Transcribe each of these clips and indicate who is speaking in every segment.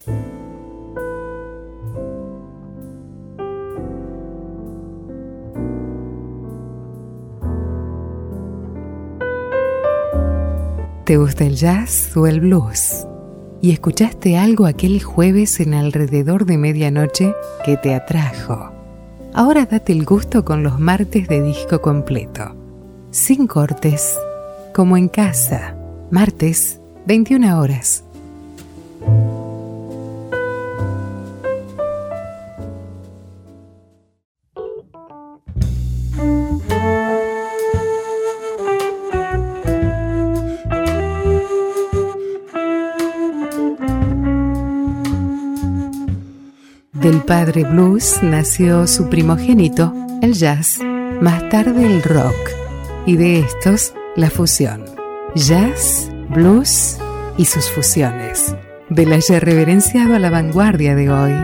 Speaker 1: ¿Te gusta el jazz o el blues? ¿Y escuchaste algo aquel jueves en alrededor de medianoche que te atrajo? Ahora date el gusto con los martes de disco completo. Sin cortes, como en casa. Martes, 21 horas. Del padre blues nació su primogénito, el jazz, más tarde el rock, y de estos, la fusión. Jazz, blues y sus fusiones. Del ayer reverenciado a la vanguardia de hoy.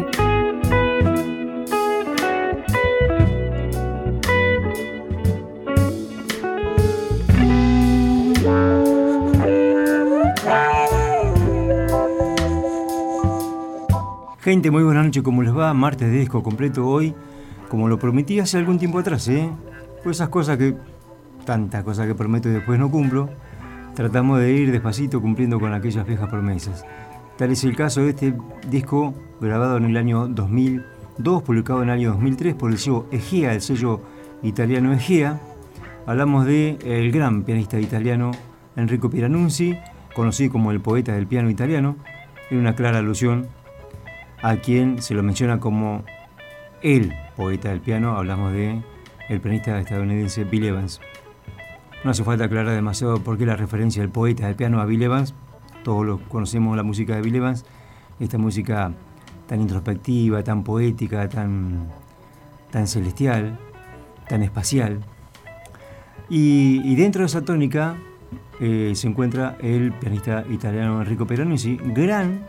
Speaker 2: Gente, muy buenas noches, ¿cómo les va? Martes de disco completo hoy, como lo prometí hace algún tiempo atrás, Pues esas cosas tantas cosas que prometo y después no cumplo, tratamos de ir despacito cumpliendo con aquellas viejas promesas. Tal es el caso de este disco grabado en el año 2002, publicado en el año 2003 por el sello Egea, el sello italiano Egea. Hablamos de el gran pianista italiano Enrico Pieranunzi, conocido como el poeta del piano italiano, en una clara alusión a quien se lo menciona como el poeta del piano. Hablamos de el pianista estadounidense Bill Evans. No hace falta aclarar demasiado por qué la referencia del poeta del piano a Bill Evans. Todos conocemos la música de Bill Evans, esta música tan introspectiva, tan poética, tan celestial, tan espacial. Y dentro de esa tónica se encuentra el pianista italiano Enrico Pieranunzi, gran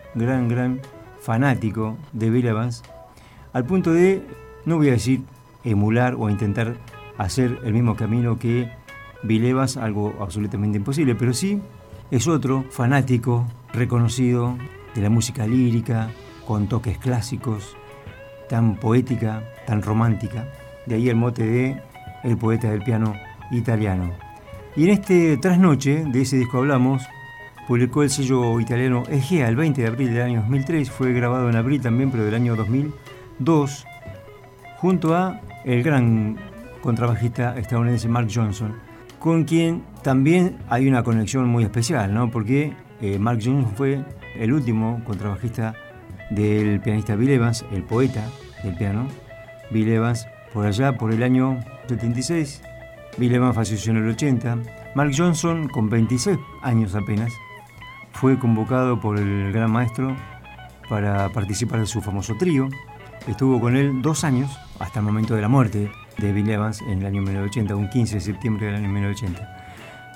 Speaker 2: fanático de Bill Evans, al punto de, no voy a decir emular o intentar hacer el mismo camino que Bill Evans, algo absolutamente imposible, pero sí es otro fanático reconocido de la música lírica, con toques clásicos, tan poética, tan romántica. De ahí el mote de el poeta del piano italiano. Y en este trasnoche, de ese disco hablamos, publicó el sello italiano Egea el 20 de abril del año 2003, fue grabado en abril también, pero del año 2002, junto a el gran contrabajista estadounidense Mark Johnson, con quien también hay una conexión muy especial, ¿no? Porque Mark Johnson fue el último contrabajista del pianista Bill Evans, el poeta del piano, Bill Evans, por allá por el año 76. Bill Evans falleció en el 80. Mark Johnson, con 26 años apenas, fue convocado por el gran maestro para participar de su famoso trío. Estuvo con él 2 años, hasta el momento de la muerte de Bill Evans en el año 1980, un 15 de septiembre del año 1980.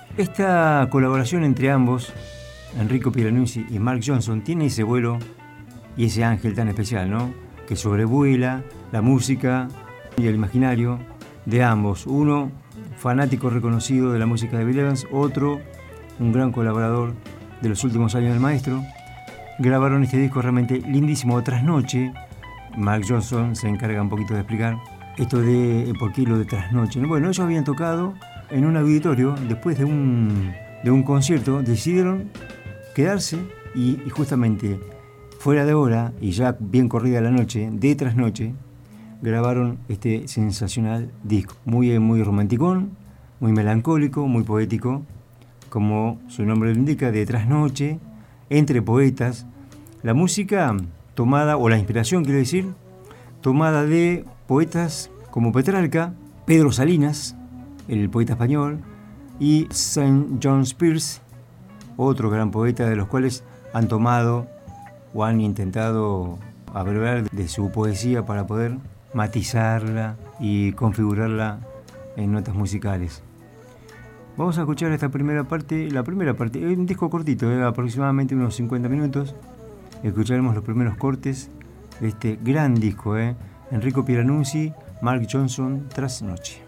Speaker 2: Esta colaboración entre ambos, Enrico Pieranunzi y Mark Johnson, tiene ese vuelo y ese ángel tan especial, ¿no? Que sobrevuela la música y el imaginario de ambos. Uno, fanático reconocido de la música de Bill Evans, otro, un gran colaborador de los últimos años del maestro. Grabaron este disco realmente lindísimo. Trasnoche, Mark Johnson se encarga un poquito de explicar esto de por qué lo de trasnoche. Bueno, ellos habían tocado en un auditorio, después de un concierto, decidieron quedarse y justamente fuera de hora y ya bien corrida la noche, de trasnoche, grabaron este sensacional disco. Muy romanticón, muy melancólico, muy poético, como su nombre lo indica, de trasnoche, entre poetas. La música tomada, o la inspiración quiero decir, tomada de poetas como Petrarca, Pedro Salinas, el poeta español, y St. John Spears, otro gran poeta de los cuales han tomado o han intentado abrevar de su poesía para poder matizarla y configurarla en notas musicales. Vamos a escuchar esta primera parte, es un disco cortito, aproximadamente unos 50 minutos. Escucharemos los primeros cortes de este gran disco, Enrico Pieranunzi, Mark Johnson, Trasnoche.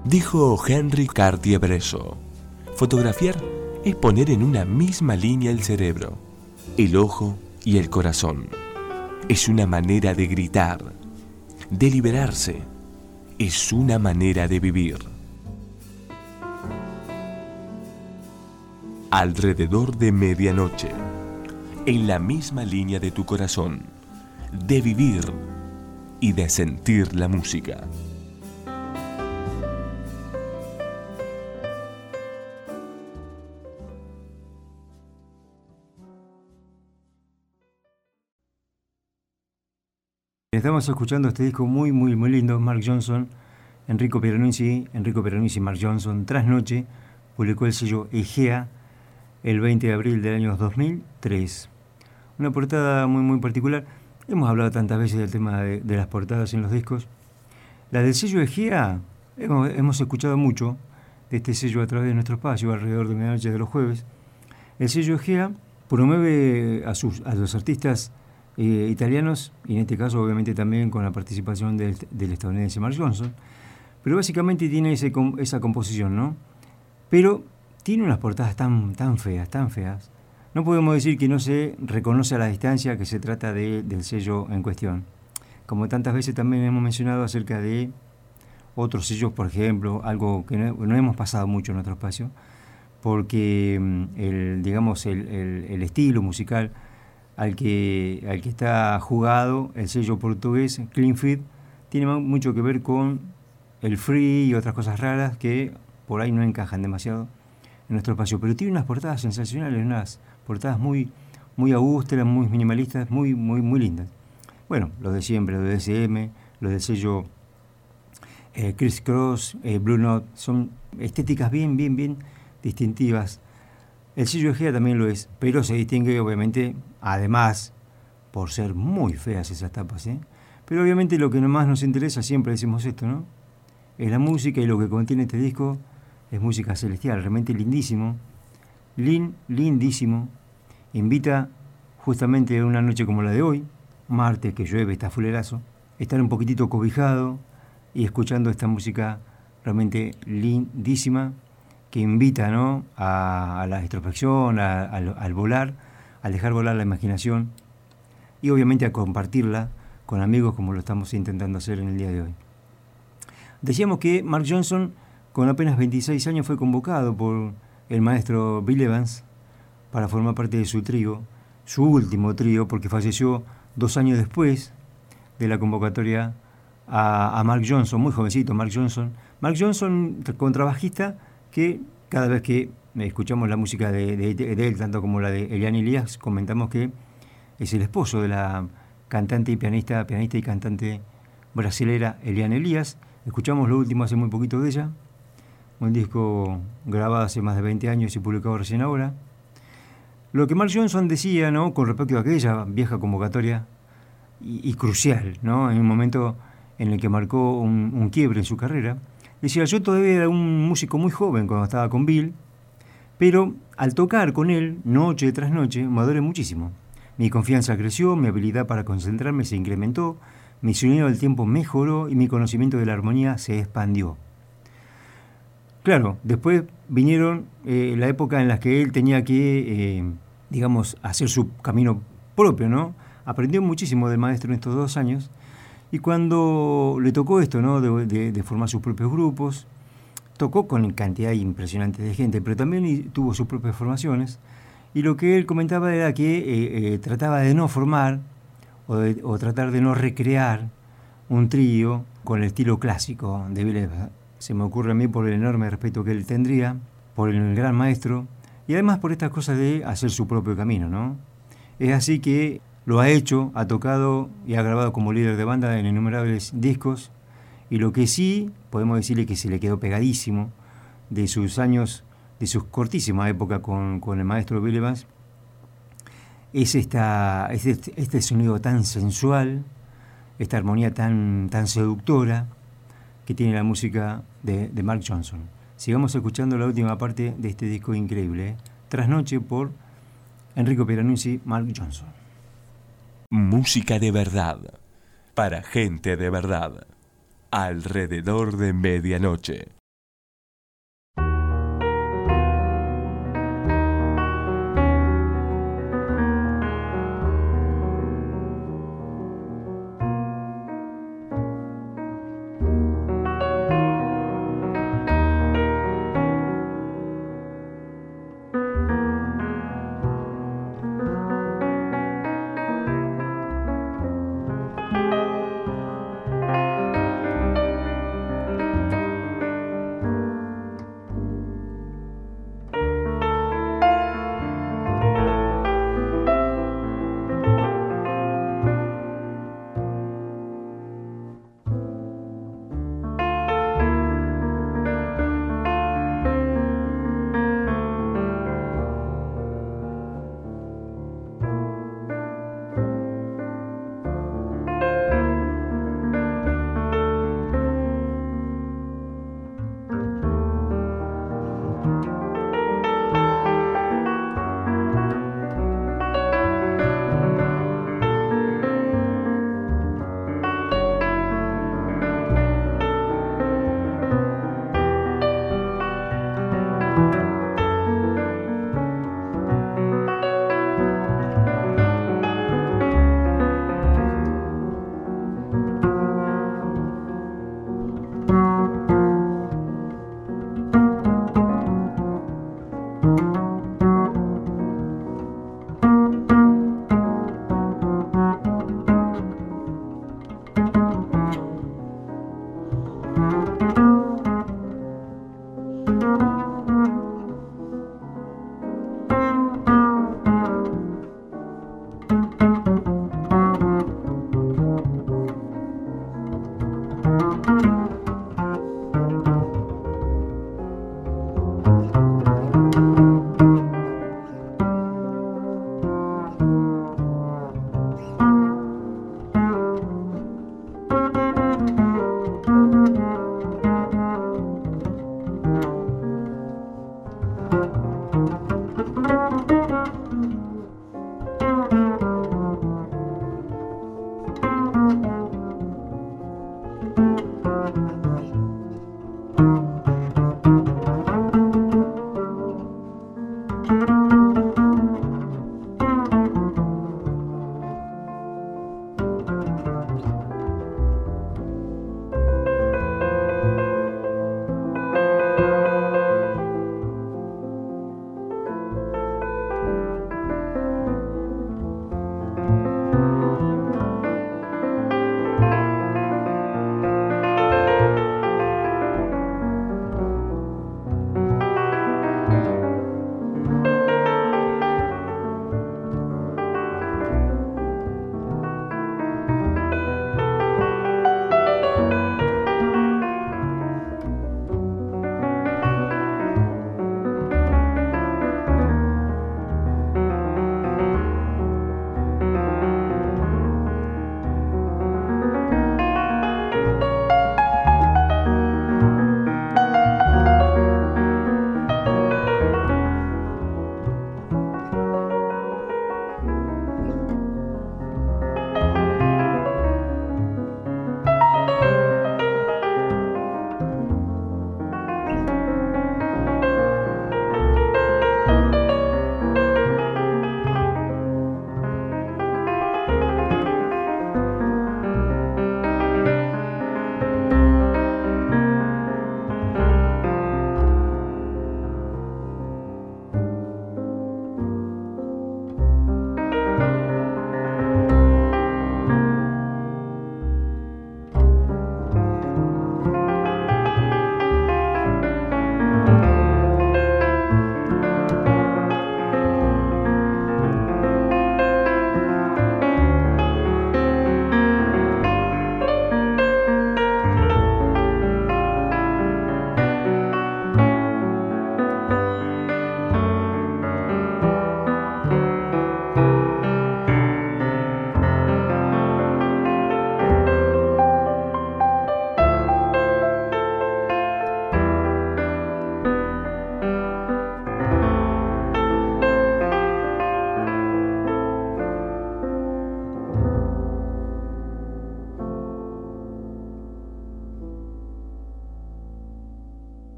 Speaker 3: Dijo Henry Cartier-Bresson: fotografiar es poner en una misma línea el cerebro, el ojo y el corazón. Es una manera de gritar, de liberarse. Es una manera de vivir. Alrededor de medianoche, en la misma línea de tu corazón, de vivir y de sentir la música.
Speaker 2: Estamos escuchando este disco muy, muy, muy lindo, Mark Johnson, Enrico Pieranunzi, Mark Johnson, Trasnoche, publicó el sello Egea el 20 de abril del año 2003. Una portada muy, muy particular. Hemos hablado tantas veces del tema de las portadas en los discos. La del sello Egea, hemos escuchado mucho de este sello a través de nuestro espacio, alrededor de medianoche de los jueves. El sello Egea promueve a los artistas italianos, y en este caso obviamente también con la participación del estadounidense Mark Johnson, pero básicamente tiene esa composición, ¿no? Pero tiene unas portadas tan feas. No podemos decir que no se reconoce a la distancia que se trata del sello en cuestión. Como tantas veces también hemos mencionado acerca de otros sellos, por ejemplo, algo que no hemos pasado mucho en nuestro espacio, porque el estilo musical al que está jugado el sello portugués Clean Feed tiene mucho que ver con el free y otras cosas raras que por ahí no encajan demasiado en nuestro espacio, pero tiene unas portadas sensacionales, unas portadas muy, muy austeras, muy minimalistas, muy, muy, muy lindas. Bueno, los de siempre, los de SM, los del sello Criss Cross, Blue Note, son estéticas bien distintivas. El sello Egea también lo es, pero se distingue obviamente, además, por ser muy feas esas tapas, ¿eh? Pero obviamente lo que más nos interesa, siempre decimos esto, ¿no? Es la música, y lo que contiene este disco es música celestial, realmente lindísimo, lindísimo. Invita justamente a una noche como la de hoy, martes, que llueve, está fulerazo, estar un poquitito cobijado y escuchando esta música realmente lindísima, que invita, ¿no?, a la introspección, al volar, al dejar volar la imaginación y obviamente a compartirla con amigos como lo estamos intentando hacer en el día de hoy. Decíamos que Mark Johnson, con apenas 26 años, fue convocado por el maestro Bill Evans para formar parte de su trío, su último trío, porque falleció 2 años después de la convocatoria a Mark Johnson, muy jovencito Mark Johnson. Mark Johnson, contrabajista, que cada vez que escuchamos la música de él, tanto como la de Eliane Elias, comentamos que es el esposo de la cantante y pianista y cantante brasilera Eliane Elias. Escuchamos lo último hace muy poquito de ella, un disco grabado hace más de 20 años y publicado recién ahora. Lo que Mark Johnson decía, ¿no?, con respecto a aquella vieja convocatoria y crucial, ¿no?, en un momento en el que marcó un quiebre en su carrera, decía: yo todavía era un músico muy joven cuando estaba con Bill, pero al tocar con él, noche tras noche, maduré muchísimo. Mi confianza creció, mi habilidad para concentrarme se incrementó, mi sonido del tiempo mejoró y mi conocimiento de la armonía se expandió. Claro, después vinieron la época en la que él tenía que, hacer su camino propio, ¿no? Aprendió muchísimo del maestro en estos 2 años. Y cuando le tocó esto, ¿no?, de formar sus propios grupos, tocó con cantidad impresionante de gente, pero también tuvo sus propias formaciones. Y lo que él comentaba era que trataba de no formar o tratar de no recrear un trío con el estilo clásico de Bill Evans. Se me ocurre a mí por el enorme respeto que él tendría, por el gran maestro, y además por estas cosas de hacer su propio camino, ¿no? Es así que lo ha hecho, ha tocado y ha grabado como líder de banda en innumerables discos, y lo que sí podemos decirle que se le quedó pegadísimo de sus años, de su cortísima época con el maestro Bill Evans, es este sonido tan sensual, esta armonía tan seductora que tiene la música de Mark Johnson. Sigamos escuchando la última parte de este disco increíble, ¿eh? Trasnoche, por Enrico Pieranunzi, Mark Johnson.
Speaker 3: Música de verdad, para gente de verdad, alrededor de medianoche.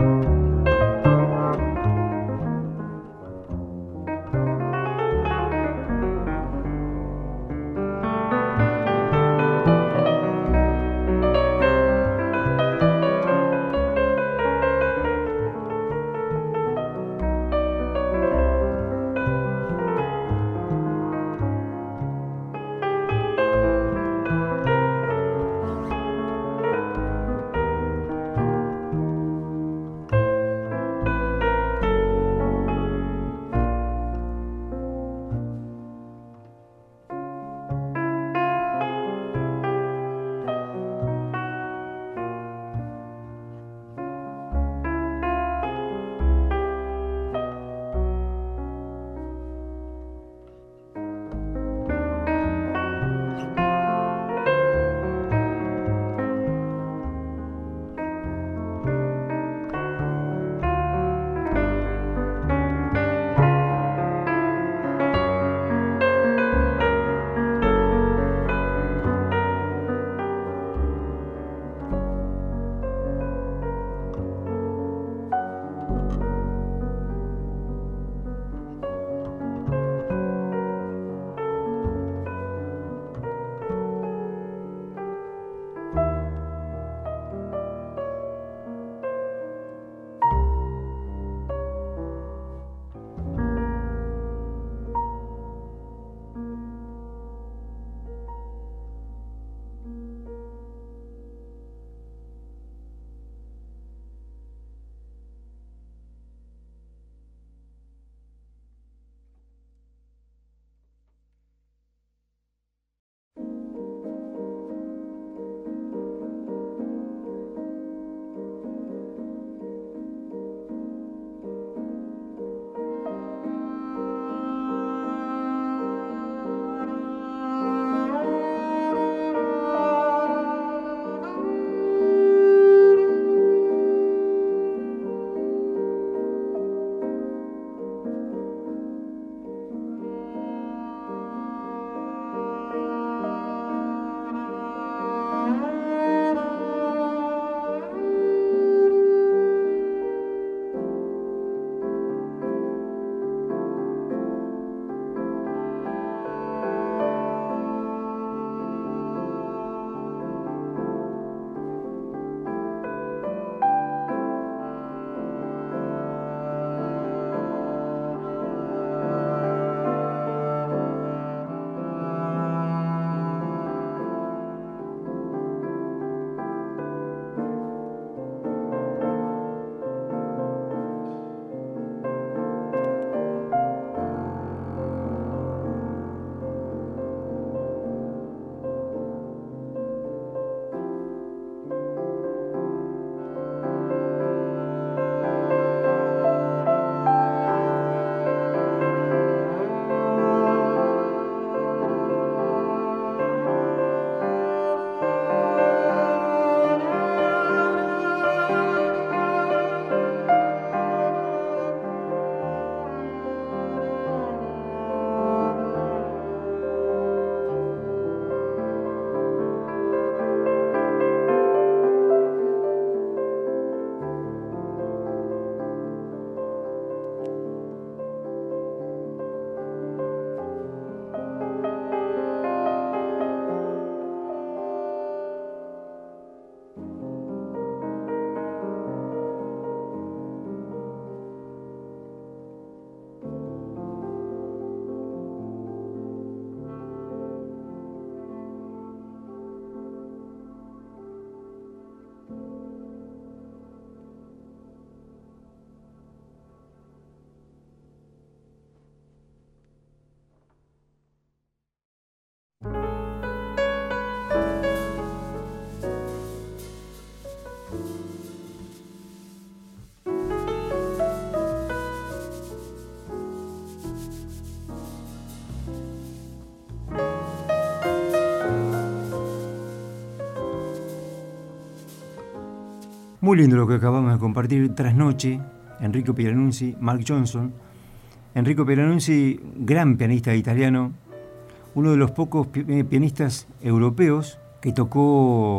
Speaker 2: Muy lindo lo que acabamos de compartir. Trasnoche, Enrico Pieranunzi, Mark Johnson. Enrico Pieranunzi, gran pianista italiano, uno de los pocos pianistas europeos que tocó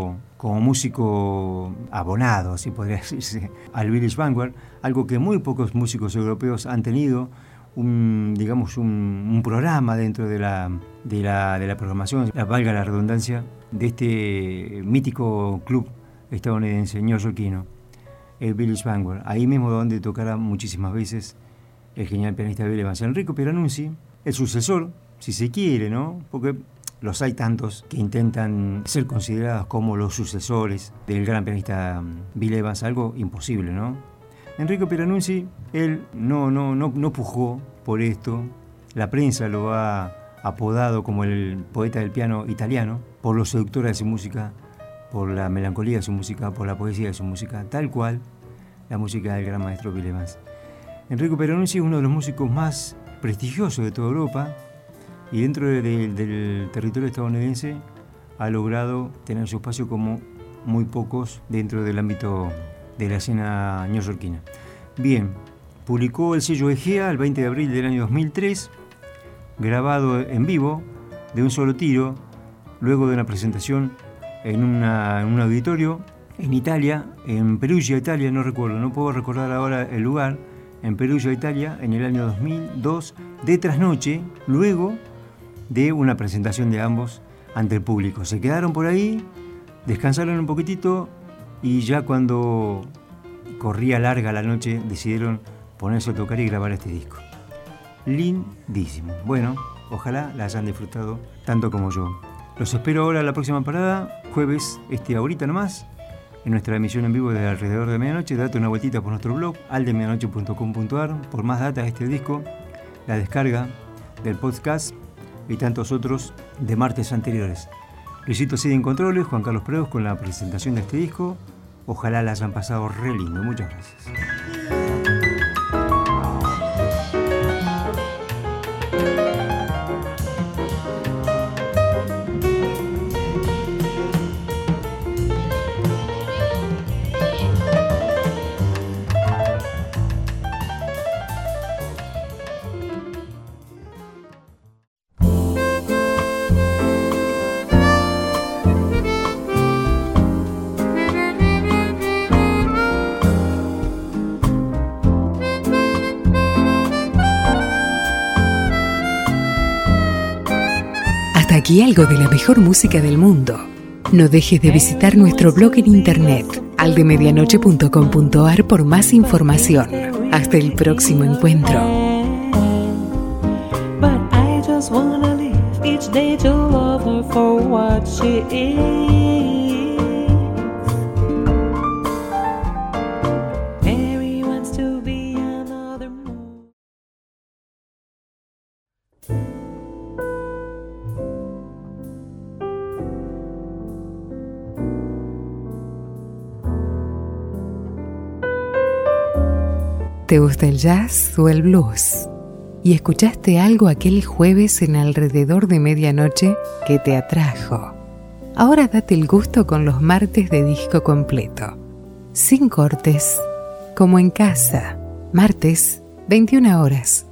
Speaker 2: como músico abonado, si podría decirse, al Village Vanguard, algo que muy pocos músicos europeos han tenido, un programa dentro de la programación, valga la redundancia, de este mítico club estadounidense neoyorquino, el Village Vanguard. Ahí mismo donde tocará muchísimas veces el genial pianista Bill Evans. Enrico Pieranunzi, el sucesor, si se quiere, ¿no? Porque los hay tantos que intentan ser considerados como los sucesores del gran pianista Bill Evans, algo imposible, ¿no? Enrico Pieranunzi, él no pujó por esto. La prensa lo ha apodado como el poeta del piano italiano, por lo seductora de su música, por la melancolía de su música, por la poesía de su música, tal cual la música del gran maestro Bill Evans. Enrico Pieranunzi es uno de los músicos más prestigiosos de toda Europa y dentro del territorio estadounidense ha logrado tener su espacio como muy pocos dentro del ámbito de la escena neoyorquina. Bien, publicó el sello Egea el 20 de abril del año 2003, grabado en vivo de un solo tiro, luego de una presentación en un auditorio en Italia, en Perugia, Italia, no puedo recordar ahora el lugar, en Perugia, Italia, en el año 2002, de trasnoche, luego de una presentación de ambos ante el público. Se quedaron por ahí, descansaron un poquitito y ya cuando corría larga la noche decidieron ponerse a tocar y grabar este disco. Lindísimo. Bueno, ojalá la hayan disfrutado tanto como yo. Los espero ahora en la próxima parada, jueves, ahorita nomás, en nuestra emisión en vivo de Alrededor de Medianoche. Date una vueltita por nuestro blog, aldemedianoche.com.ar, por más data de este disco, la descarga del podcast y tantos otros de martes anteriores. Luisito sigue en controles, Juan Carlos Preus con la presentación de este disco. Ojalá la hayan pasado re lindo. Muchas gracias.
Speaker 1: Aquí algo de la mejor música del mundo. No dejes de visitar nuestro blog en internet, aldemedianoche.com.ar, por más información. Hasta el próximo encuentro. ¿Te gusta el jazz o el blues? ¿Y escuchaste algo aquel jueves en Alrededor de Medianoche que te atrajo? Ahora date el gusto con los martes de disco completo, sin cortes, como en casa, martes, 21 horas.